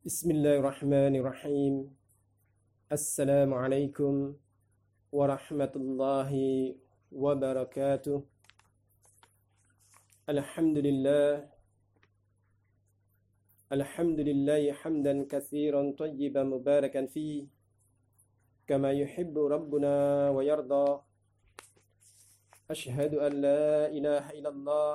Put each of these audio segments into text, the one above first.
Bismillahirrahmanirrahim. Assalamualaikum warahmatullahi wabarakatuh. Alhamdulillah. Alhamdulillahi hamdan katsiran tayyiban mubarakan fi kama yuhibbu rabbuna wa yarda. Ashhadu an la ilaha illallah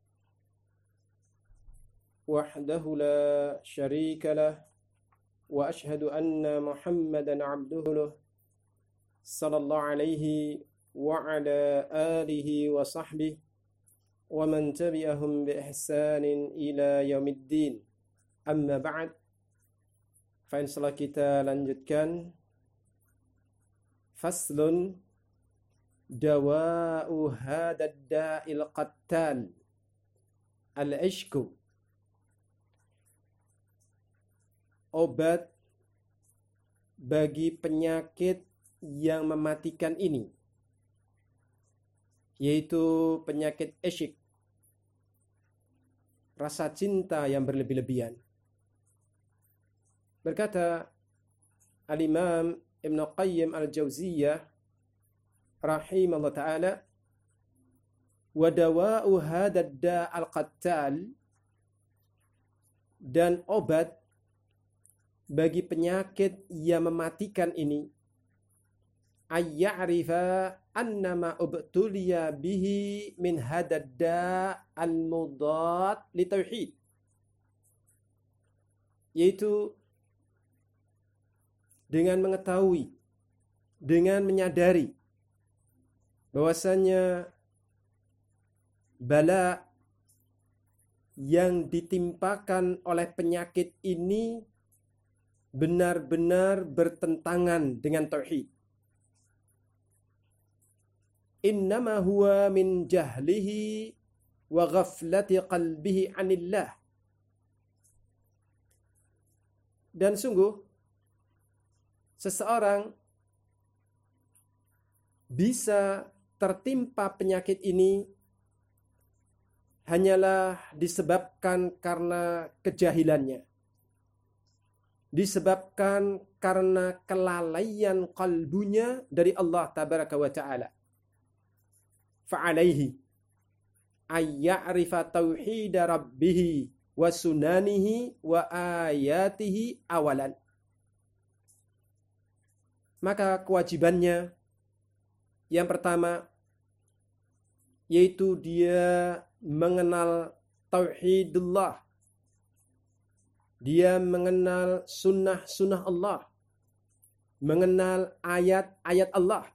wahdahu la syarika lah wa ashhadu anna Muhammadan abduhu sallallahu alaihi wa ala alihi wa sahbihi wa man tabi'ahum bi ihsanin ila yaumiddin. Amma ba'd. Fa insyaallah kita lanjutkan faslun dawa'u hadad da'il qattal al-ishku. Obat bagi penyakit yang mematikan ini, yaitu penyakit isyik, rasa cinta yang berlebih-lebihan. Berkata Al-Imam Ibn Qayyim Al-Jauziyah rahimahullah ta'ala, wa dawa'u hadad da'al qattal, dan obat bagi penyakit yang mematikan ini, ayya'rifa annama ubtuliya bihi min hadadda al-mudad li tauhid, yaitu dengan mengetahui, dengan menyadari bahwasanya bala yang ditimpakan oleh penyakit ini benar-benar bertentangan dengan tauhid. Innama huwa min jahlihi wa ghaflati qalbihi anillah. Dan sungguh seseorang bisa tertimpa penyakit ini hanyalah disebabkan karena kejahilannya, disebabkan karena kelalaian kalbunya dari Allah tabaraka wa ta'ala. Fa'alaihi ayya'rifa tauhida rabbihi wa sunanihi wa ayatihi awalan. Maka kewajibannya yang pertama, yaitu dia mengenal tauhidullah, dia mengenal sunnah-sunnah Allah, mengenal ayat-ayat Allah.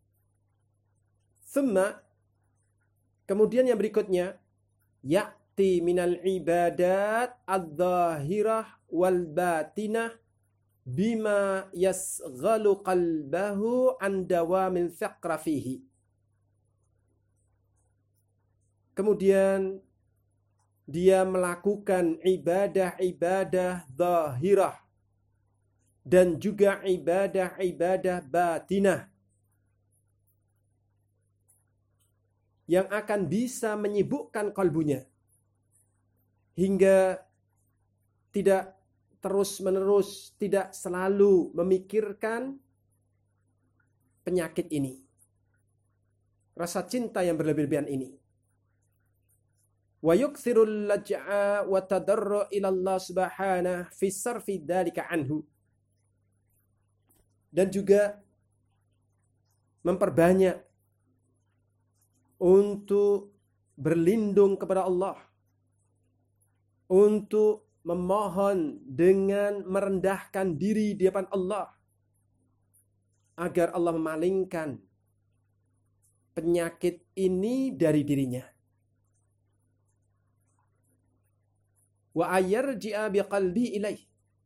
Thumma, kemudian yang berikutnya, ya'ti minal ibadat adh-dhahirah wal batinah bima yasghalu qalbahu an dawamil faqra fihi. Kemudian dia melakukan ibadah-ibadah zahirah dan juga ibadah-ibadah batinah yang akan bisa menyibukkan kalbunya hingga tidak terus-menerus, tidak selalu memikirkan penyakit ini, rasa cinta yang berlebih-lebihan ini. Wa yukthirul laj'a wa tadarru ila Allah subhanahu fi sarfi dzalika anhu. Dan juga memperbanyak untuk berlindung kepada Allah, untuk memohon dengan merendahkan diri di depan Allah agar Allah memalingkan penyakit ini dari dirinya. Wa ayarji'a biqalbi ilaih,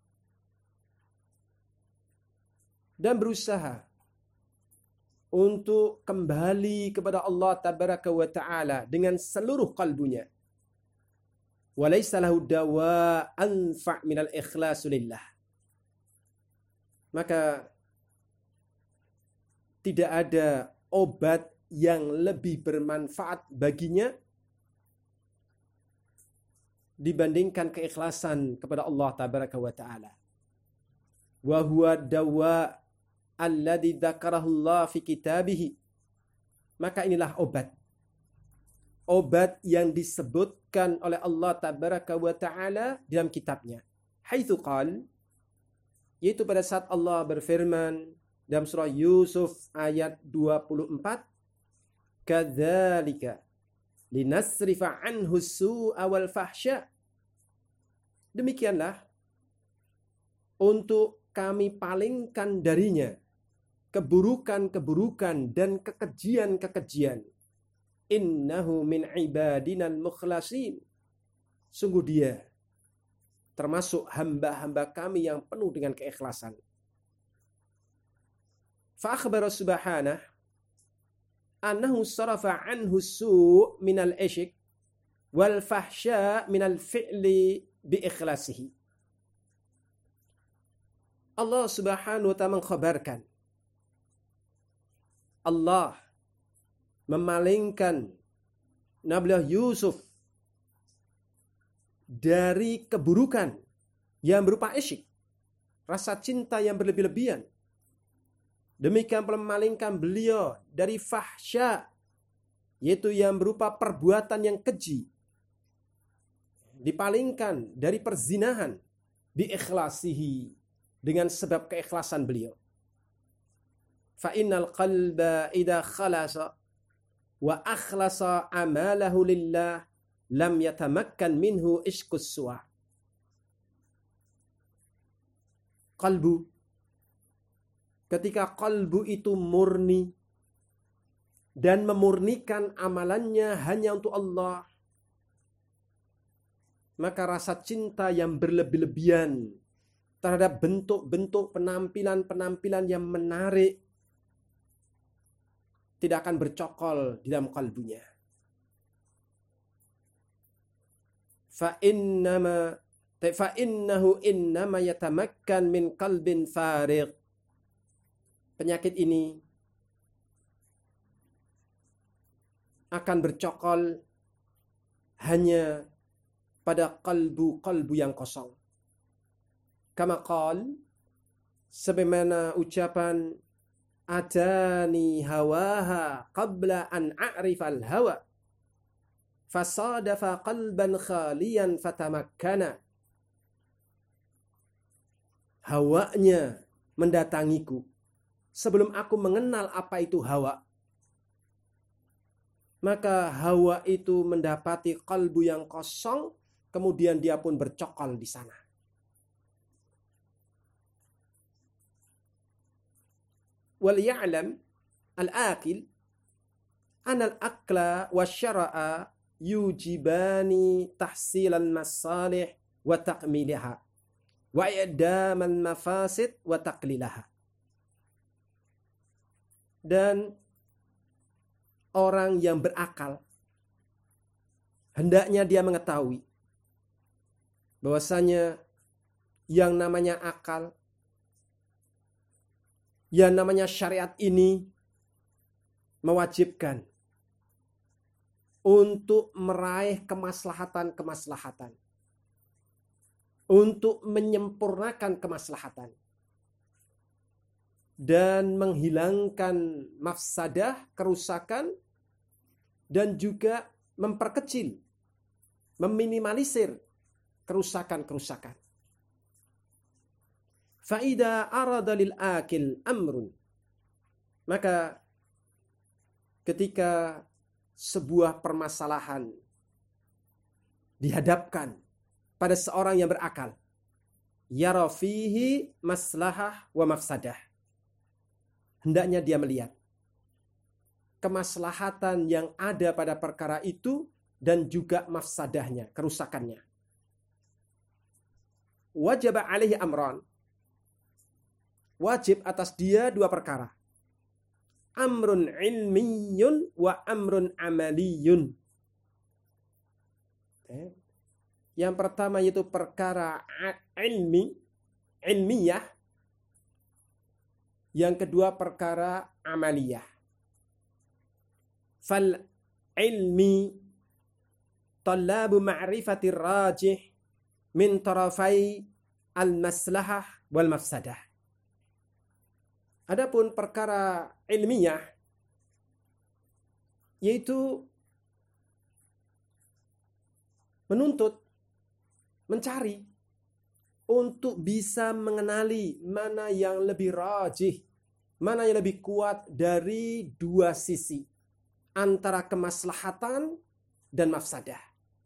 dan berusaha untuk kembali kepada Allah tabaraka wa ta'ala dengan seluruh kalbunya. Wa laysa lahu dawa anfa' minal ikhlasu lillah. Maka tidak ada obat yang lebih bermanfaat baginya dibandingkan keikhlasan kepada Allah tabaraka wa taala. Wa huwa dawa alladzi dzakarahu Allah fi kitabih. Maka inilah obat. Obat yang disebutkan oleh Allah tabaraka wa taala dalam kitabnya. Haitsu qal, yaitu pada saat Allah berfirman dalam surah Yusuf ayat 24, kadzalika linasrifa anhu su'a wal fahsya. Demikianlah untuk kami palingkan darinya keburukan-keburukan dan kekejian-kekejian. Innahu min ibadinal mukhlasin. Sungguh dia termasuk hamba-hamba kami yang penuh dengan keikhlasan. Fa akhbara subhanahu annahu sarafa anhu su' minal ishq wal fahsya minal fi'li bi ikhlasihi. Allah Subhanahu wa ta'ala mengkhabarkan Allah memalingkan Nabi Yusuf dari keburukan yang berupa isyik, rasa cinta yang berlebih-lebihan. Demikian pula memalingkan beliau dari fahsya, yaitu yang berupa perbuatan yang keji. Dipalingkan dari perzinahan bi ikhlasihi, dengan sebab keikhlasan beliau. Fa innal qalba idza khalasa wa akhlasa amalahu lillah lam yatamakkan minhu ishqus su'a. Qalbu, ketika qalbu itu murni dan memurnikan amalannya hanya untuk Allah, maka rasa cinta yang berlebih-lebihan terhadap bentuk-bentuk penampilan-penampilan yang menarik tidak akan bercokol di dalam kalbunya. Fa innahu innama yatamakkan min qalbin farig. Penyakit ini akan bercokol hanya pada kalbu yang kosong. Kama qal, sebagaimana ucapan atani hawaha qabla an a'rifal hawa fasadafa qalban khaliyan fatamakkana. Hawanya mendatangiku sebelum aku mengenal apa itu hawa. Maka hawa itu mendapati kalbu yang kosong, kemudian dia pun bercokol di sana. Wal ya'lam al-aqil anna al-aqla wa syara'a yujibani tahsilan masalih wa takmiliha wa i'damal mafasid wa taqlilaha. Dan orang yang berakal hendaknya dia mengetahui bahwasanya yang namanya akal, yang namanya syariat ini mewajibkan untuk meraih kemaslahatan-kemaslahatan, untuk menyempurnakan kemaslahatan dan menghilangkan mafsadah, kerusakan, dan juga memperkecil, meminimalisir kerusakan-kerusakan. Fa'idha arada lil akil amrun, maka ketika sebuah permasalahan dihadapkan pada seorang yang berakal, yara fihi maslahah wa mafsadah, hendaknya dia melihat kemaslahatan yang ada pada perkara itu dan juga mafsadahnya, kerusakannya. Wajib alaihi amran, wajib atas dia dua perkara. Amrun ilmiyun wa amrun amaliyun. Yang pertama yaitu perkara ilmiyah. Yang kedua perkara amaliyah. Fal ilmi talabu ma'rifatir rajih min tarafai al-maslahah wal mafsadah. Adapun perkara ilmiah, yaitu menuntut, mencari untuk bisa mengenali mana yang lebih rajih, mana yang lebih kuat dari dua sisi, antara kemaslahatan dan mafsadah.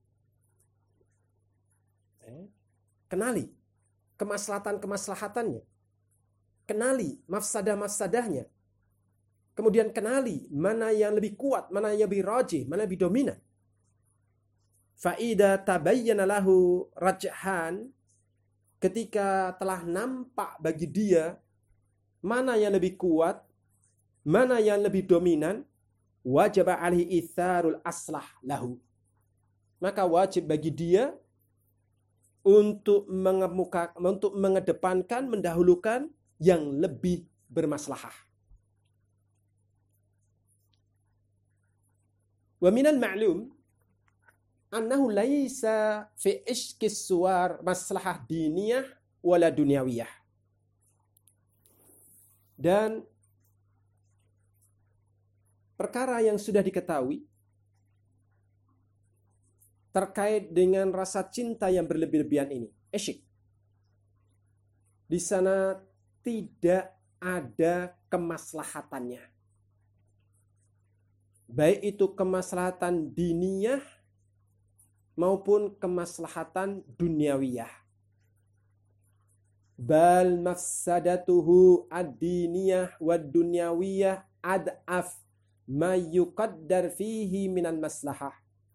Kenali kemaslahatan-kemaslahatannya, kenali mafsadah-mafsadahnya, kemudian kenali mana yang lebih kuat, mana yang lebih rajih, mana yang lebih dominan. Fa'ida tabayyana lahu rajhan, ketika telah nampak bagi dia mana yang lebih kuat, mana yang lebih dominan, wajib alaihi itharul aslah lahu, maka wajib bagi dia untuk mengedepankan, mendahulukan yang lebih bermaslahah. Wa minal ma'lum annahu laisa fi ishqis suwar maslahah diniyah wala dunyawiyah. Dan perkara yang sudah diketahui terkait dengan rasa cinta yang berlebih-lebihan ini, isyq, di sana tidak ada kemaslahatannya, baik itu kemaslahatan diniyah maupun kemaslahatan dunyawiyah. Bal mafsadatuhu ad-diniyah wad dunyawiyah ad'af ma yuqaddar fihi minal maslahah.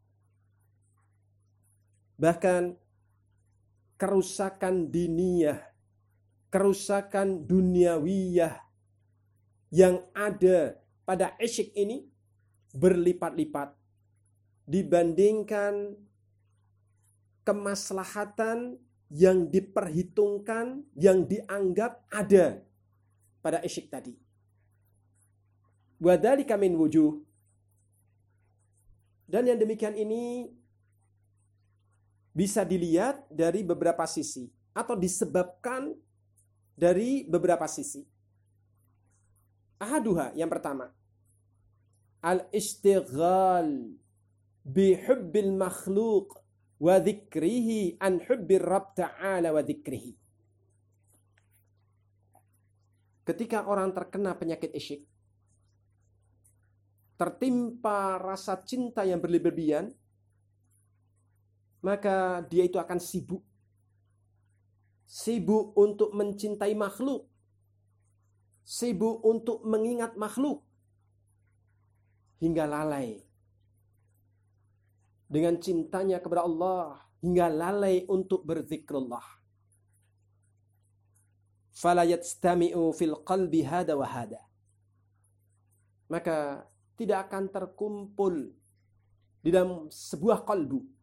Bahkan kerusakan diniyah, kerusakan duniawiyah yang ada pada isyq ini berlipat-lipat dibandingkan kemaslahatan yang diperhitungkan, yang dianggap ada pada isyq tadi. Wa dzalika min wujuh. Dan yang demikian ini bisa dilihat dari beberapa sisi atau disebabkan dari beberapa sisi. Ahaduha, yang pertama, al-istighal bi hubbil makhluq wa dzikrihi an hubbir rabb ta'ala wa dzikrihi. Ketika orang terkena penyakit isyq, tertimpa rasa cinta yang berlebihan, maka dia itu akan sibuk. Sibuk untuk mencintai makhluk. Sibuk untuk mengingat makhluk. Hingga lalai dengan cintanya kepada Allah. Hingga lalai untuk berzikrullah. Fala yastami'u fil qalbi hada wa hada. Maka tidak akan terkumpul di dalam sebuah kalbu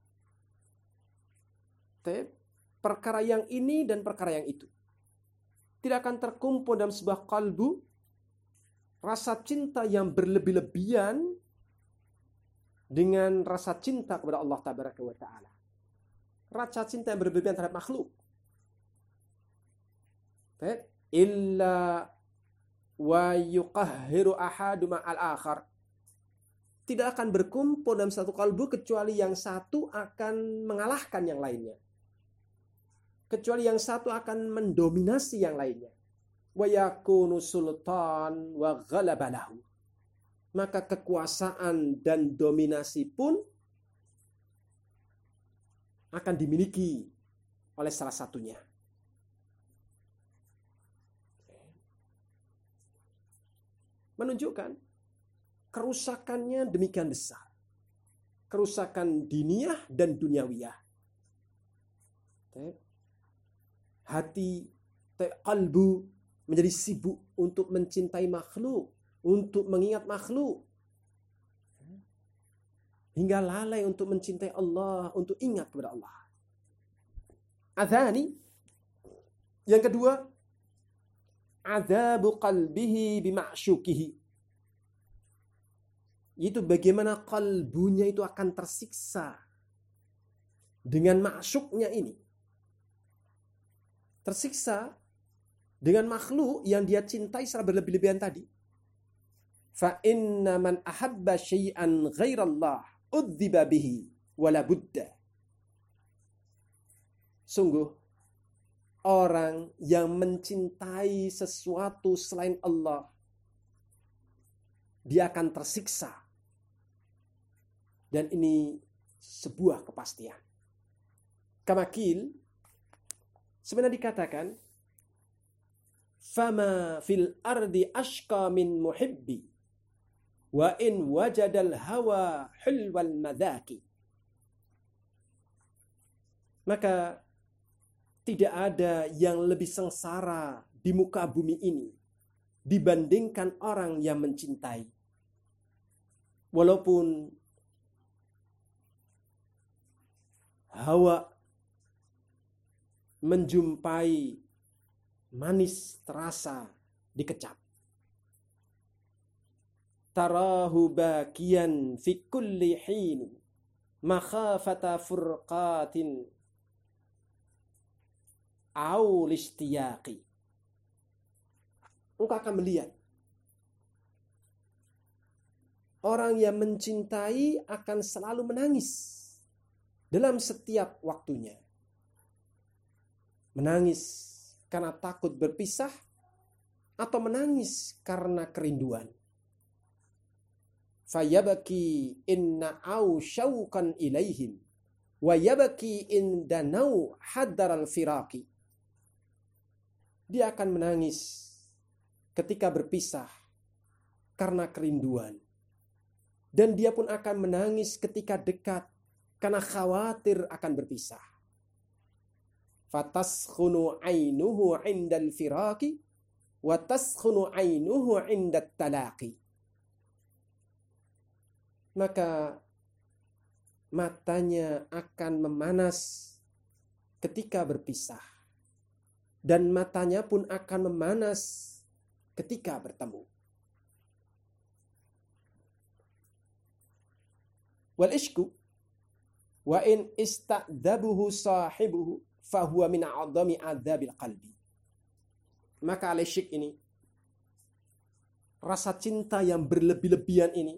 perkara yang ini dan perkara yang itu. Tidak akan terkumpul dalam sebuah kalbu rasa cinta yang berlebih-lebihan dengan rasa cinta kepada Allah Tabaraka wa Ta'ala. Rasa cinta yang berlebihan terhadap makhluk. Illa wa yuqahhiru ahadu ma'al akhar. Tidak akan berkumpul dalam satu kalbu kecuali yang satu akan mengalahkan yang lainnya. Kecuali yang satu akan mendominasi yang lainnya. Wa yakunu sultan wa ghalaba lahu. Maka kekuasaan dan dominasi pun akan dimiliki oleh salah satunya. Menunjukkan kerusakannya demikian besar. Kerusakan diniyah dan dunyawiyah. Hati, qalbu menjadi sibuk untuk mencintai makhluk, untuk mengingat makhluk. Hingga lalai untuk mencintai Allah, untuk ingat kepada Allah. Adzani, yang kedua, adzabu qalbihi bima'syukihi. Itu bagaimana kalbunya itu akan tersiksa dengan ma'syuknya ini. Tersiksa dengan makhluk yang dia cintai secara berlebih-lebihan tadi. Fa inna man ahabba syai'an ghairallah udziba bihi wala budda. Sungguh orang yang mencintai sesuatu selain Allah, dia akan tersiksa. Dan ini sebuah kepastian. Kamakil sebenarnya dikatakan fama fil ardi ashqa min muhibbi wa in wajadal hawa hulwal madaki. Maka tidak ada yang lebih sengsara di muka bumi ini dibandingkan orang yang mencintai. Walaupun hawa menjumpai manis terasa dikecap. Tarahu bakiyan fi kulli hin makhafata furqatin au listiyaqi. Engkau akan melihat orang yang mencintai akan selalu menangis dalam setiap waktunya. Menangis karena takut berpisah atau menangis karena kerinduan. Fayabaki inna au syauqan ilaihim wa yabaki in danau hadaral firaqi. Dia akan menangis ketika berpisah karena kerinduan. Dan dia pun akan menangis ketika dekat karena khawatir akan berpisah. Fataskhunu ainuhu indal firaqi wa taskhunu ainuhu indat talaqi. Maka matanya akan memanas ketika berpisah. Dan matanya pun akan memanas ketika bertemu. Wal ishku wa in ista'dabuhu sahibuhu fahuwa min a'dami adzabil qalbi. Maka al-ishq ini, rasa cinta yang berlebih-lebihan ini,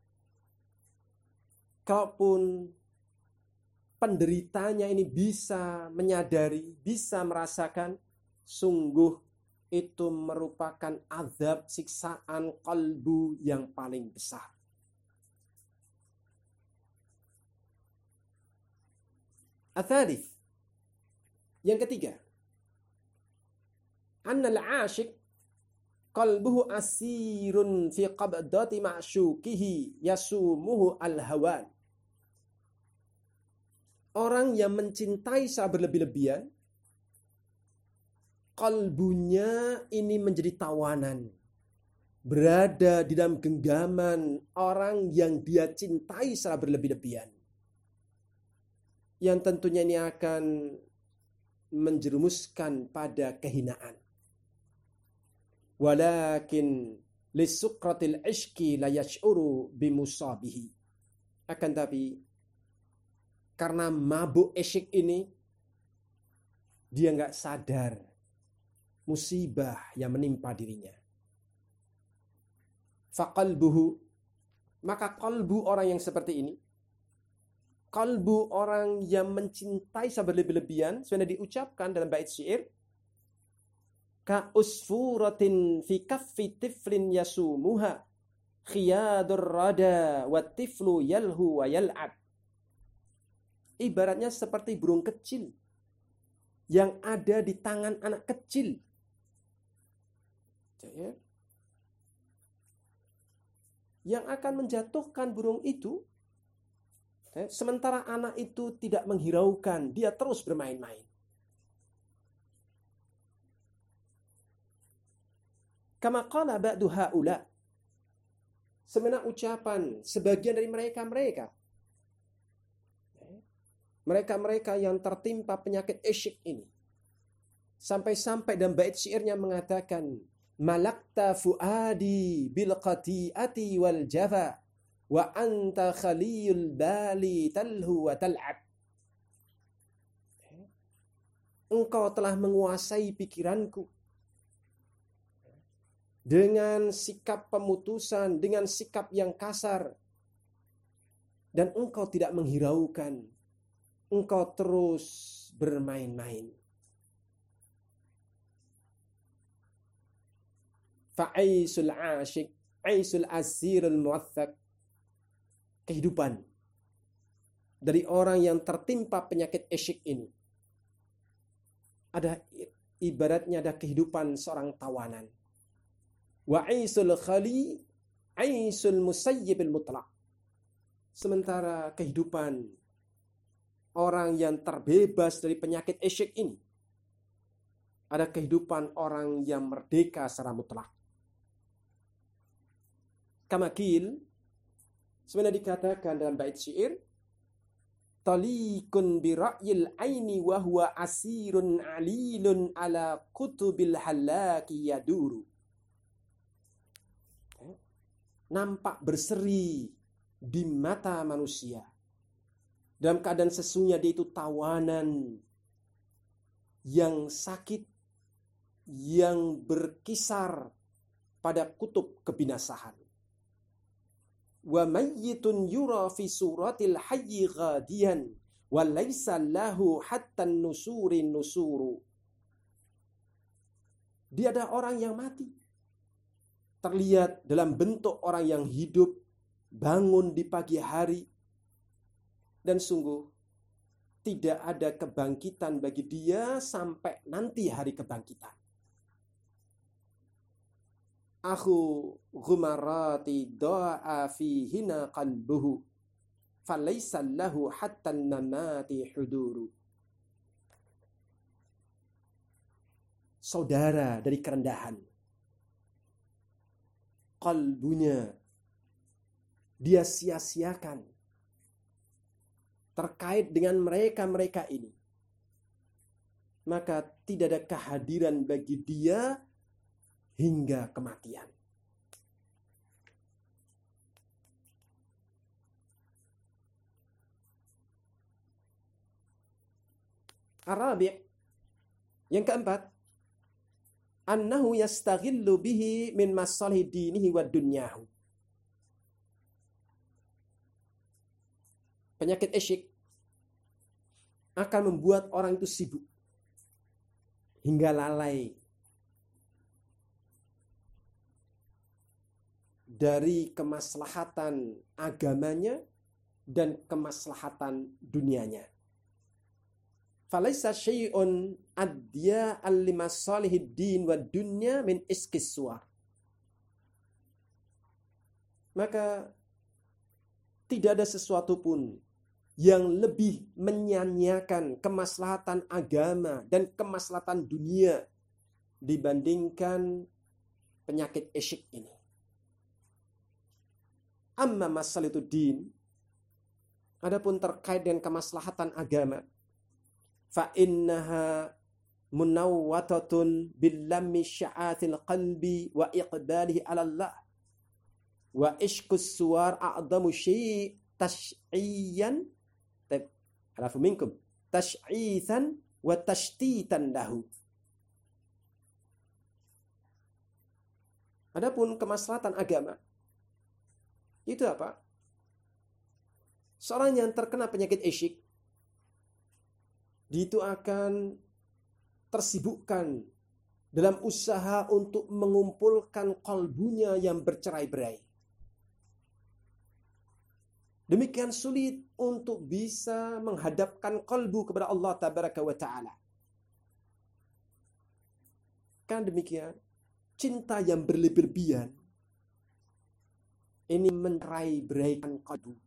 kalaupun penderitanya ini bisa menyadari, bisa merasakan, sungguh itu merupakan azab siksaan qalbu yang paling besar. Al-thalith, yang ketiga, annal 'ashiq qalbuhu asirun fi qabdati ma'syukihi yasumuhu al-hawan. Orang yang mencintai secara berlebih-lebihan, kalbunya ini menjadi tawanan, berada di dalam genggaman orang yang dia cintai secara berlebih-lebihan, yang tentunya ini akan menjerumuskan pada kehinaan. Walakin lisukratil ishqi la yash'uru bimusabihi. Akan tapi karena mabuk isyik ini, dia nggak sadar musibah yang menimpa dirinya. Faqalbuhu, maka kalbu orang yang seperti ini, kalbu orang yang mencintai secara berlebih-lebihan, sudah diucapkan dalam bait syair, ka usfuratin fi kaffi tiflin yasumuha khiyadur rada wa tiflu yalhu wa yal'ab. Ibaratnya seperti burung kecil yang ada di tangan anak kecil. Yang akan menjatuhkan burung itu, sementara anak itu tidak menghiraukan, dia terus bermain-main. Kama qala ba'du haula. Sebenarnya ucapan sebagian dari mereka-mereka yang tertimpa penyakit isyik ini, sampai-sampai dalam bait syairnya mengatakan, malakta fuadi bil qati'ati wal jafa wa anta khaliyul bali talhu wa tal'ab. engkau telah menguasai pikiranku. Dengan sikap pemutusan, dengan sikap yang kasar. Dan engkau tidak menghiraukan. Engkau terus bermain-main. Fa'aisul asyik, aisul asirul muwaththaq. Kehidupan dari orang yang tertimpa penyakit isyik ini. Ada ibaratnya ada kehidupan seorang tawanan. Wa aisul khali, aisul musayyibil mutlaq. Sementara kehidupan orang yang terbebas dari penyakit isyik ini, ada kehidupan orang yang merdeka secara mutlak. Kamakil, sebenarnya dikatakan dalam bait syair, talikun bi ra'yil aini wa huwa asirun alilun ala kutubil halaki yaduru. Nampak berseri di mata manusia. Dalam keadaan sesungguhnya dia itu tawanan yang sakit, yang berkisar pada kutub kebinasaan. Wa mayyitun yura fi suratil hayyi ghadiyan wa laysa lahu hatta nusuri nusuru. Dia ada orang yang mati, terlihat dalam bentuk orang yang hidup, bangun di pagi hari, dan sungguh tidak ada kebangkitan bagi dia sampai nanti hari kebangkitan. Akhu ghumarati doa fihina qalbuhu falaysa lahu hatta namati huduru. Saudara dari kerendahan, kalbunya dia sia-siakan terkait dengan mereka-mereka ini. Maka tidak ada kehadiran bagi dia hingga kematian. Arabi' yang keempat, annahu yastaghillu bihi min masalih dinihi wa dunyahu. Penyakit isyik akan membuat orang itu sibuk hingga lalai dari kemaslahatan agamanya dan kemaslahatan dunianya. Falaisa syai'un adya al-limasalihid din wa dunya min iskis suwar. Maka tidak ada sesuatu pun yang lebih menyanyiakan kemaslahatan agama dan kemaslahatan dunia dibandingkan penyakit isyik ini. Amma masalitu din, adapun terkait dengan kemaslahatan agama, fa innaha munawwatatun billammi sya'atil qalbi wa iqbalihi 'ala Allah wa ishkus suwar a'damu syai' tash'iyan alafu minkum tash'ithan wa tashtitan lahu. Adapun kemaslahatan agama itu apa? Seorang yang terkena penyakit isyik, dia itu akan tersibukkan dalam usaha untuk mengumpulkan kalbunya yang bercerai-berai. Demikian sulit untuk bisa menghadapkan kalbu kepada Allah Tabaraka wa Ta'ala. Kan demikian, cinta yang berlebihan ini mencerai-beraikan kalbu.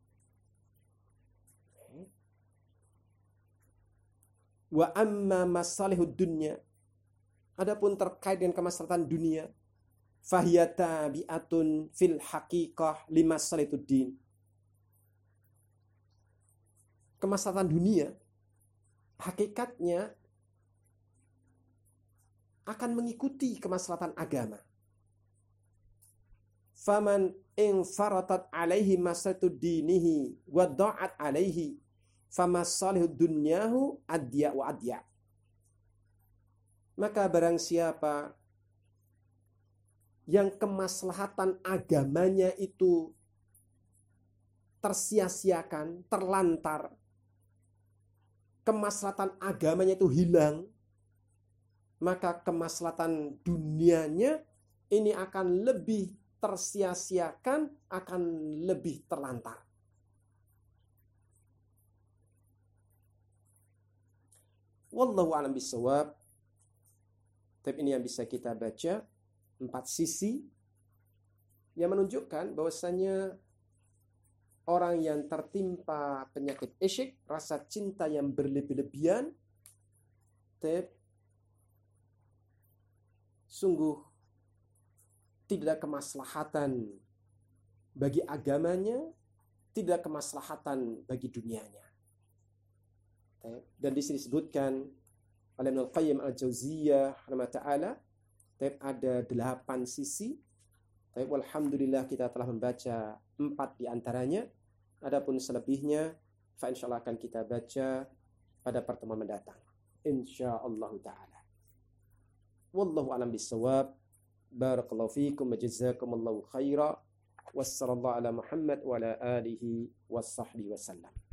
Wa amma masalihud dunya, adapun terkait dengan kemaslahatan dunia, fahiyata bi'atun fil haqiqah limasalitud din. Kemaslahatan dunia hakikatnya akan mengikuti kemaslahatan agama. Faman in faratat alaihi masalatud dinihi wa da'at alaihi famasalihud dunyahu adya wa adya. Maka barang siapa yang kemaslahatan agamanya itu tersia-siakan, terlantar, kemaslahatan agamanya itu hilang, maka kemaslahatan dunianya ini akan lebih tersia-siakan, akan lebih terlantar. Wallahu a'lam bishawab. Tapi ini yang bisa kita baca, 4 sisi yang menunjukkan bahwasanya orang yang tertimpa penyakit isyik, rasa cinta yang berlebih-lebihan, sungguh tidak kemaslahatan bagi agamanya, tidak kemaslahatan bagi dunianya. Dan di sini disebutkan oleh Ibnu Qayyim Al-Jauziyah rahimahullah, ada 8 sisi. Alhamdulillah kita telah membaca 4 di antaranya. Adapun selebihnya, insyaallah akan kita baca pada pertemuan mendatang. Insyaallah ta'ala. Wallahu a'lam bishawab. Barakallahu fiikum wa jazakumullahu khaira. Wassallallahu ala Muhammad wa ala alihi wa sahbihi wasallam.